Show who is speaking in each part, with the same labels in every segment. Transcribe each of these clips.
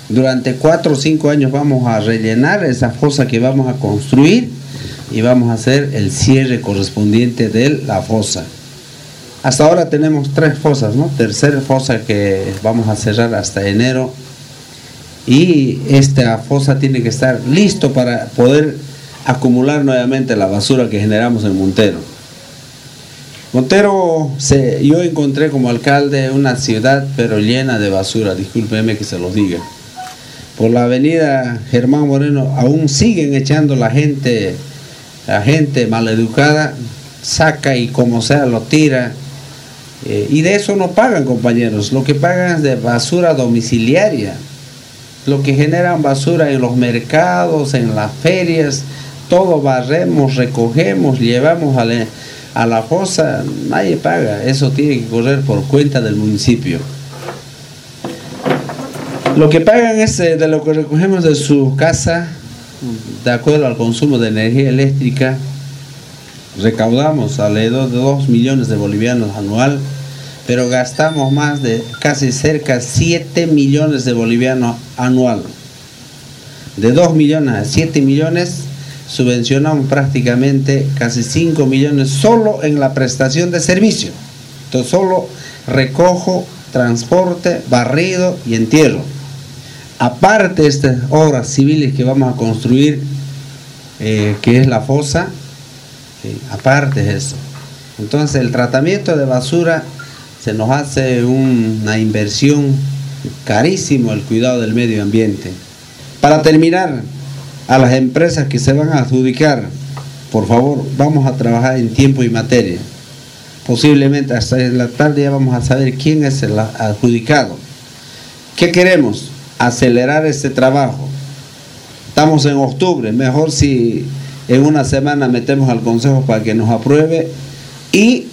Speaker 1: Durante 4 o 5 años vamos a rellenar esa fosa que vamos a construir y vamos a hacer el cierre correspondiente de la fosa. Hasta ahora tenemos 3 fosas, ¿no? Tercera fosa que vamos a cerrar hasta enero, y esta fosa tiene que estar listo para poder acumular nuevamente la basura que generamos en Montero. Montero, yo encontré como alcalde una ciudad pero llena de basura, discúlpeme que se los diga. Por la avenida Germán Moreno aún siguen echando la gente maleducada, saca y como sea lo tira, y de eso no pagan, compañeros. Lo que pagan es de basura domiciliaria, lo que generan basura en los mercados, en las ferias, todo barremos, recogemos, llevamos a la fosa, nadie paga, eso tiene que correr por cuenta del municipio. Lo que pagan es de lo que recogemos de su casa, de acuerdo al consumo de energía eléctrica. Recaudamos alrededor de 2 millones de bolivianos anual, pero gastamos más de casi cerca de 7 millones de bolivianos anual. De 2 millones a 7 millones subvencionamos prácticamente casi 5 millones solo en la prestación de servicio. Entonces solo recojo, transporte, barrido y entierro. Aparte de estas obras civiles que vamos a construir, que es la fosa, aparte de eso. Entonces el tratamiento de basura se nos hace una inversión carísimo, el cuidado del medio ambiente. Para terminar, a las empresas que se van a adjudicar, por favor, vamos a trabajar en tiempo y materia. Posiblemente hasta en la tarde ya vamos a saber quién es el adjudicado. ¿Qué queremos? Acelerar este trabajo. Estamos en octubre, mejor si en una semana metemos al consejo para que nos apruebe y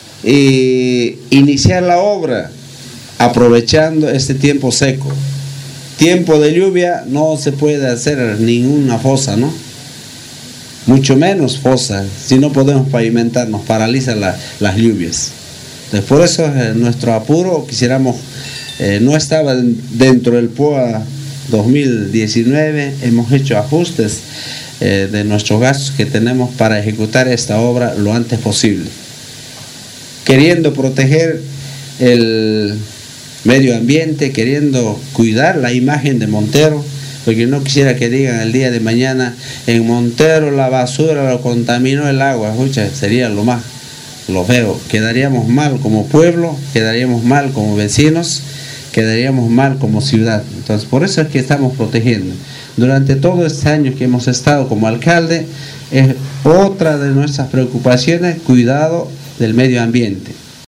Speaker 1: iniciar la obra aprovechando este tiempo seco. Tiempo de lluvia no se puede hacer ninguna fosa, ¿no? Mucho menos fosa, si no podemos pavimentar, nos paralizan las lluvias. Entonces, por eso nuestro apuro, quisiéramos, no estaba dentro del POA 2019, hemos hecho ajustes de nuestros gastos que tenemos para ejecutar esta obra lo antes posible, queriendo proteger el medio ambiente, queriendo cuidar la imagen de Montero, porque no quisiera que digan el día de mañana en Montero la basura lo contaminó el agua. Escucha, sería lo feo. Quedaríamos mal como pueblo, quedaríamos mal como vecinos, quedaríamos mal como ciudad. Entonces por eso es que estamos protegiendo. Durante todo este año que hemos estado como alcalde, es otra de nuestras preocupaciones, cuidado del medio ambiente.